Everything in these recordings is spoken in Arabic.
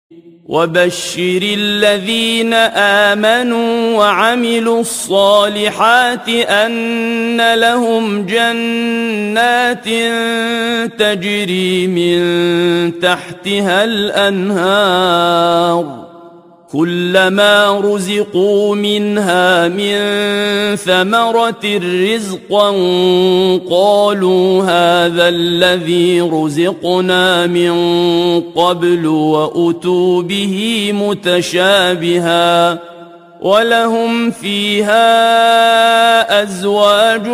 وبشر الذين آمنوا وعملوا الصالحات أن لهم جنات تجري من تحتها الأنهار كلما رزقوا منها من ثمرة رزقا قالوا هذا الذي رزقنا من قبل وأتوا به متشابها ولهم فيها أزواج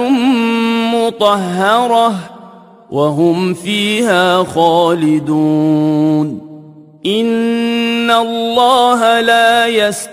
مطهرة وهم فيها خالدون إن الله لا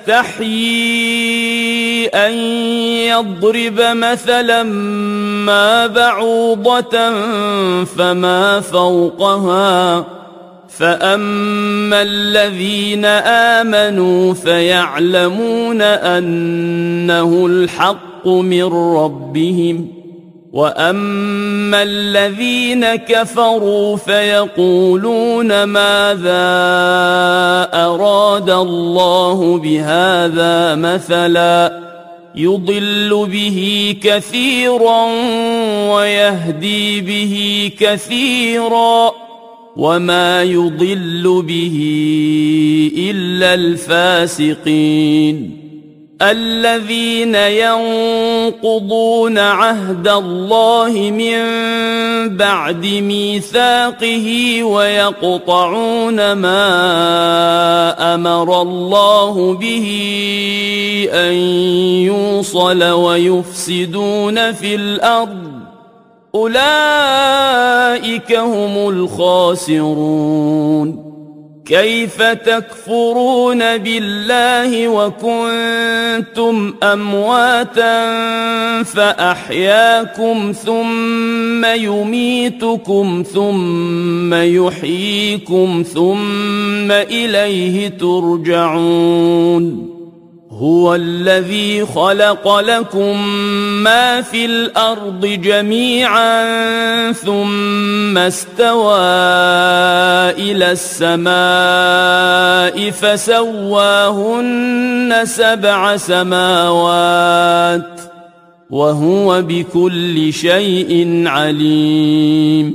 يستحيي أن يضرب مثلا ما بعوضة فما فوقها فأما الذين آمنوا فيعلمون أنه الحق من ربهم وأما الذين كفروا فيقولون ماذا أراد الله بهذا مثلا يضل به كثيرا ويهدي به كثيرا وما يضل به إلا الفاسقين الذين ينقضون عهد الله من بعد ميثاقه ويقطعون ما أمر الله به أن يوصل ويفسدون في الأرض أولئك هم الخاسرون كيف تكفرون بالله وكنتم أمواتا فأحياكم ثم يميتكم ثم يحييكم ثم إليه ترجعون هو الذي خلق لكم ما في الأرض جميعا ثم استوى إلى السماء فسواهن 7 سماوات وهو بكل شيء عليم